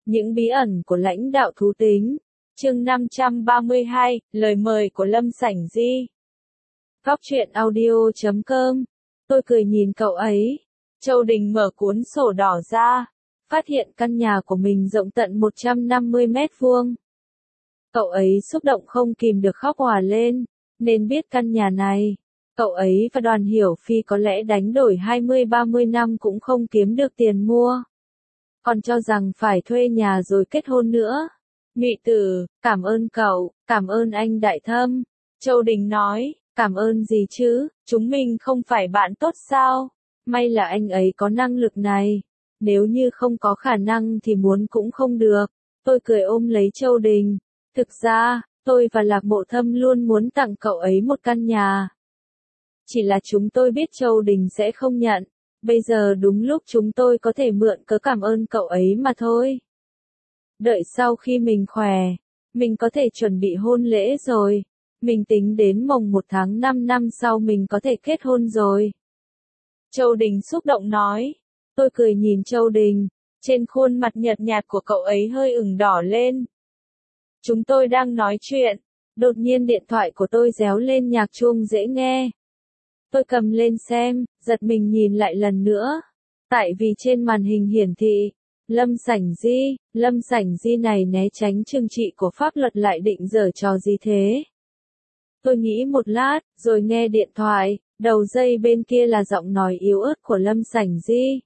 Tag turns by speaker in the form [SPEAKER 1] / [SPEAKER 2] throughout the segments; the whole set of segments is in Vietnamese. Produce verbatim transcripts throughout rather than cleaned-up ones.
[SPEAKER 1] Những bí ẩn của lãnh đạo thú tính. Chương năm trăm ba mươi hai, lời mời của Lâm Sảnh Di. Góc truyện audio chấm com. Tôi cười nhìn cậu ấy. Châu Đình mở cuốn sổ đỏ ra, phát hiện căn nhà của mình rộng tận một trăm năm mươi mét vuông. Cậu ấy xúc động không kìm được khóc òa lên, nên biết căn nhà này, cậu ấy và Đoàn Hiểu Phi có lẽ đánh đổi hai mươi ba mươi năm cũng không kiếm được tiền mua. Còn cho rằng phải thuê nhà rồi kết hôn nữa. Nhụy Tử, cảm ơn cậu, cảm ơn anh Đại Thâm. Châu Đình nói, cảm ơn gì chứ, chúng mình không phải bạn tốt sao? May là anh ấy có năng lực này. Nếu như không có khả năng thì muốn cũng không được. Tôi cười ôm lấy Châu Đình. Thực ra, tôi và Lạc Mộ Thâm luôn muốn tặng cậu ấy một căn nhà. Chỉ là chúng tôi biết Châu Đình sẽ không nhận. Bây giờ đúng lúc chúng tôi có thể mượn cớ cảm ơn cậu ấy mà thôi. Đợi sau khi mình khỏe, mình có thể chuẩn bị hôn lễ rồi. Mình tính đến mồng một tháng năm năm sau mình có thể kết hôn rồi. Châu Đình xúc động nói. Tôi cười nhìn Châu Đình. Trên khuôn mặt nhợt nhạt của cậu ấy hơi ửng đỏ lên. Chúng tôi đang nói chuyện. Đột nhiên điện thoại của tôi réo lên nhạc chuông dễ nghe. Tôi cầm lên xem, giật mình nhìn lại lần nữa. Tại vì trên màn hình hiển thị, Lâm Sảnh Di, Lâm Sảnh Di này né tránh trừng trị của pháp luật lại định giở trò gì thế? Tôi nghĩ một lát, rồi nghe điện thoại, đầu dây bên kia là giọng nói yếu ớt của Lâm Sảnh Di.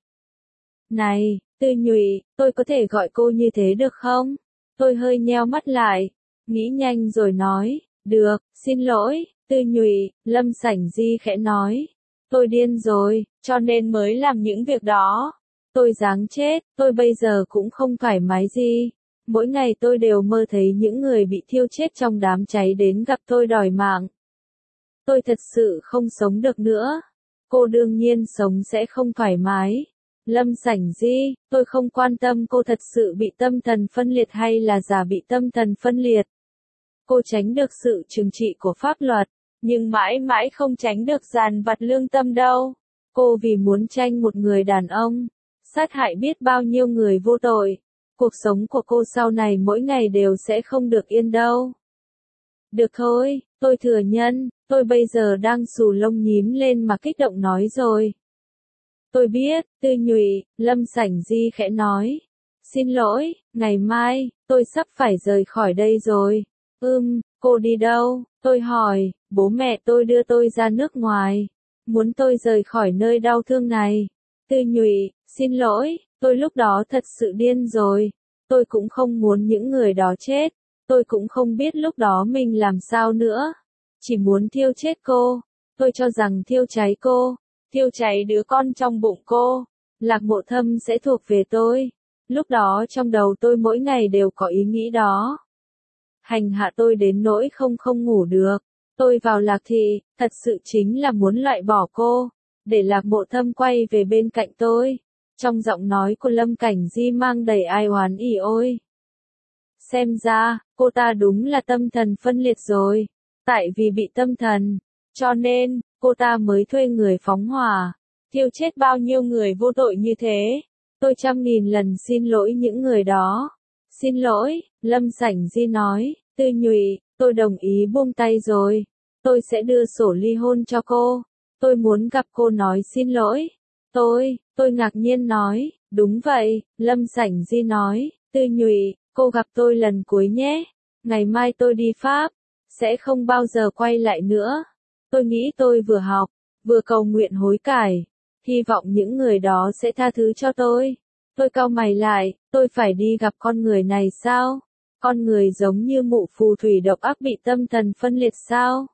[SPEAKER 1] Này, Tư Nhụy, tôi có thể gọi cô như thế được không? Tôi hơi nheo mắt lại, nghĩ nhanh rồi nói, được, xin lỗi. Tư Nhụy, Lâm Sảnh Di khẽ nói. Tôi điên rồi, cho nên mới làm những việc đó. Tôi đáng chết, tôi bây giờ cũng không thoải mái gì. Mỗi ngày tôi đều mơ thấy những người bị thiêu chết trong đám cháy đến gặp tôi đòi mạng. Tôi thật sự không sống được nữa. Cô đương nhiên sống sẽ không thoải mái. Lâm Sảnh Di, tôi không quan tâm cô thật sự bị tâm thần phân liệt hay là giả bị tâm thần phân liệt. Cô tránh được sự trừng trị của pháp luật. Nhưng mãi mãi không tránh được dàn vặt lương tâm đâu. Cô vì muốn tranh một người đàn ông, sát hại biết bao nhiêu người vô tội. Cuộc sống của cô sau này mỗi ngày đều sẽ không được yên đâu. Được thôi, tôi thừa nhận, tôi bây giờ đang xù lông nhím lên mà kích động nói rồi. Tôi biết, Tư Nhụy, Lâm Sảnh Di khẽ nói. Xin lỗi, ngày mai, tôi sắp phải rời khỏi đây rồi. Ừm, cô đi đâu? Tôi hỏi, bố mẹ tôi đưa tôi ra nước ngoài. Muốn tôi rời khỏi nơi đau thương này. Tư Nhụy, xin lỗi, tôi lúc đó thật sự điên rồi. Tôi cũng không muốn những người đó chết. Tôi cũng không biết lúc đó mình làm sao nữa. Chỉ muốn thiêu chết cô. Tôi cho rằng thiêu cháy cô. Thiêu cháy đứa con trong bụng cô. Lạc Mộ Thâm sẽ thuộc về tôi. Lúc đó trong đầu tôi mỗi ngày đều có ý nghĩ đó. Hành hạ tôi đến nỗi không không ngủ được. Tôi vào Lạc Thị, thật sự chính là muốn loại bỏ cô, để Lạc Mộ Thâm quay về bên cạnh tôi. Trong giọng nói của Lâm Cảnh Di mang đầy ai oán ỉ ôi. Xem ra, cô ta đúng là tâm thần phân liệt rồi. Tại vì bị tâm thần, cho nên, cô ta mới thuê người phóng hỏa, thiêu chết bao nhiêu người vô tội như thế. Tôi trăm nghìn lần xin lỗi những người đó. Xin lỗi, Lâm Sảnh Di nói. Tư Nhụy, tôi đồng ý buông tay rồi. Tôi sẽ đưa sổ ly hôn cho cô. Tôi muốn gặp cô nói xin lỗi. Tôi, tôi ngạc nhiên nói, đúng vậy, Lâm Sảnh Di nói. Tư Nhụy, cô gặp tôi lần cuối nhé. Ngày mai tôi đi Pháp, sẽ không bao giờ quay lại nữa. Tôi nghĩ tôi vừa học, vừa cầu nguyện hối cải. Hy vọng những người đó sẽ tha thứ cho tôi. Tôi cau mày lại, tôi phải đi gặp con người này sao? Con người giống như mụ phù thủy độc ác bị tâm thần phân liệt sao?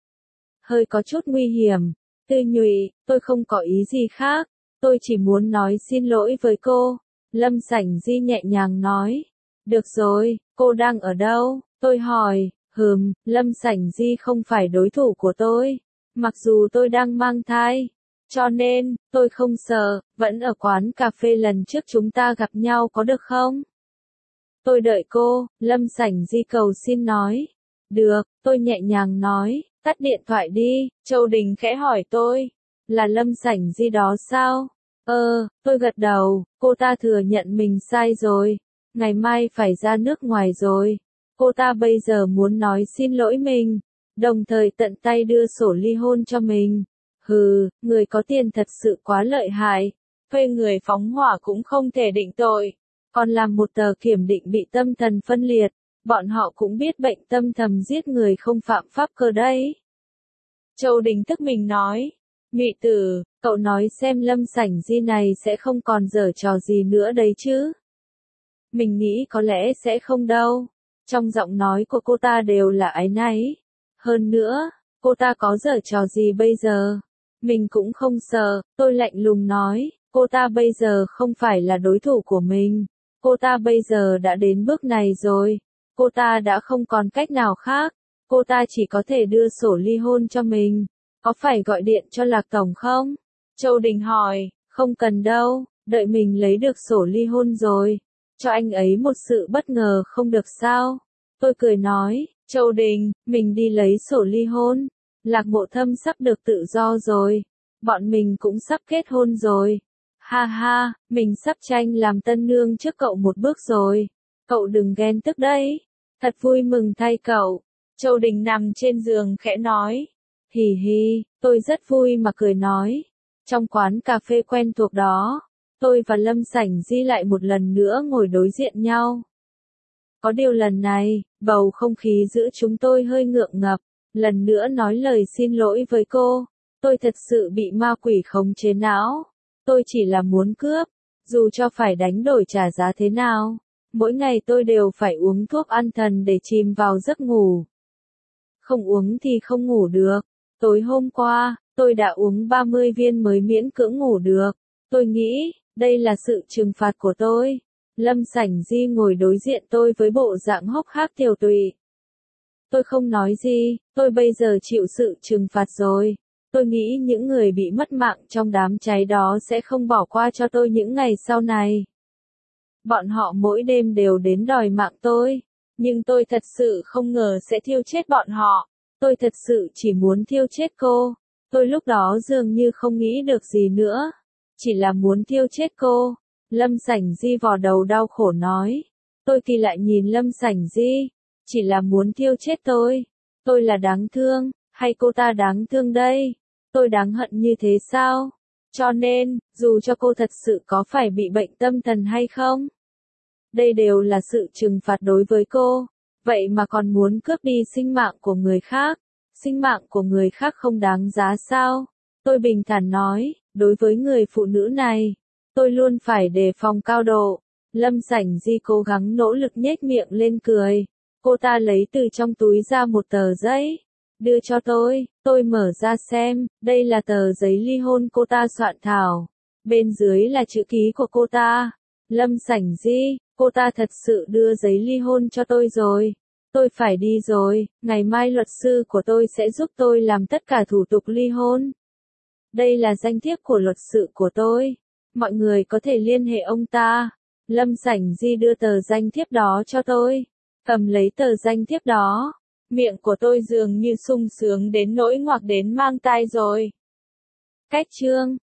[SPEAKER 1] Hơi có chút nguy hiểm. Tư Nhụy, tôi không có ý gì khác. Tôi chỉ muốn nói xin lỗi với cô. Lâm Sảnh Di nhẹ nhàng nói. Được rồi, cô đang ở đâu? Tôi hỏi. Hừm, Lâm Sảnh Di không phải đối thủ của tôi. Mặc dù tôi đang mang thai. Cho nên, tôi không sợ, vẫn ở quán cà phê lần trước chúng ta gặp nhau có được không? Tôi đợi cô, Lâm Sảnh Di cầu xin nói. Được, tôi nhẹ nhàng nói, tắt điện thoại đi. Châu Đình khẽ hỏi tôi, là Lâm Sảnh Di đó sao? Ờ, tôi gật đầu, cô ta thừa nhận mình sai rồi. ngày mai phải ra nước ngoài rồi. Cô ta bây giờ muốn nói xin lỗi mình, đồng thời tận tay đưa sổ ly hôn cho mình. Hừ, người có tiền thật sự quá lợi hại, thuê người phóng hỏa cũng không thể định tội, còn làm một tờ kiểm định bị tâm thần phân liệt, bọn họ cũng biết bệnh tâm thần giết người không phạm pháp cơ đấy. Châu Đình tức mình nói, Ngụy Tử, cậu nói xem Lâm Sảnh Di này sẽ không còn giở trò gì nữa đấy chứ. Mình nghĩ có lẽ sẽ không đâu. Trong giọng nói của cô ta đều là áy náy. Hơn nữa, cô ta có giở trò gì bây giờ? Mình cũng không sợ, tôi lạnh lùng nói, cô ta bây giờ không phải là đối thủ của mình. Cô ta bây giờ đã đến bước này rồi. Cô ta đã không còn cách nào khác. Cô ta chỉ có thể đưa sổ ly hôn cho mình. Có phải gọi điện cho Lạc Tổng không? Châu Đình hỏi, không cần đâu, đợi mình lấy được sổ ly hôn rồi. Cho anh ấy một sự bất ngờ không được sao? Tôi cười nói, Châu Đình, mình đi lấy sổ ly hôn. Lạc Mộ Thâm sắp được tự do rồi. Bọn mình cũng sắp kết hôn rồi. Ha ha, mình sắp tranh làm tân nương trước cậu một bước rồi. Cậu đừng ghen tức đấy. Thật vui mừng thay cậu. Châu Đình nằm trên giường khẽ nói. Hì hì, tôi rất vui mà cười nói. Trong quán cà phê quen thuộc đó, tôi và Lâm Sảnh Di lại một lần nữa ngồi đối diện nhau. Có điều lần này, bầu không khí giữa chúng tôi hơi ngượng ngập. Lần nữa nói lời xin lỗi với cô. Tôi thật sự bị ma quỷ khống chế não. Tôi chỉ là muốn cướp, dù cho phải đánh đổi trả giá thế nào. Mỗi ngày tôi đều phải uống thuốc an thần để chìm vào giấc ngủ. Không uống thì không ngủ được. Tối hôm qua, tôi đã uống ba mươi viên mới miễn cưỡng ngủ được. Tôi nghĩ, đây là sự trừng phạt của tôi. Lâm Sảnh Di ngồi đối diện tôi với bộ dạng hốc hác tiều tụy. Tôi không nói gì, tôi bây giờ chịu sự trừng phạt rồi. Tôi nghĩ những người bị mất mạng trong đám cháy đó sẽ không bỏ qua cho tôi những ngày sau này. Bọn họ mỗi đêm đều đến đòi mạng tôi. Nhưng tôi thật sự không ngờ sẽ thiêu chết bọn họ. Tôi thật sự chỉ muốn thiêu chết cô. Tôi lúc đó dường như không nghĩ được gì nữa. Chỉ là muốn thiêu chết cô. Lâm Sảnh Di vò đầu đau khổ nói. Tôi kỳ lại nhìn Lâm Sảnh Di. Chỉ là muốn thiêu chết tôi. Tôi là đáng thương, hay cô ta đáng thương đây? Tôi đáng hận như thế sao? Cho nên, dù cho cô thật sự có phải bị bệnh tâm thần hay không, đây đều là sự trừng phạt đối với cô. Vậy mà còn muốn cướp đi sinh mạng của người khác. Sinh mạng của người khác không đáng giá sao? Tôi bình thản nói, đối với người phụ nữ này, tôi luôn phải đề phòng cao độ. Lâm Sảnh Di cố gắng nỗ lực nhếch miệng lên cười. Cô ta lấy từ trong túi ra một tờ giấy, đưa cho tôi. Tôi mở ra xem, đây là tờ giấy ly hôn cô ta soạn thảo. Bên dưới là chữ ký của cô ta. Lâm Sảnh Di, cô ta thật sự đưa giấy ly hôn cho tôi rồi. Tôi phải đi rồi, ngày mai luật sư của tôi sẽ giúp tôi làm tất cả thủ tục ly hôn. Đây là danh thiếp của luật sư của tôi. Mọi người có thể liên hệ ông ta. Lâm Sảnh Di đưa tờ danh thiếp đó cho tôi. Cầm lấy tờ danh thiếp đó. Miệng của tôi dường như sung sướng đến nỗi ngoạc đến mang tai rồi. Cách chương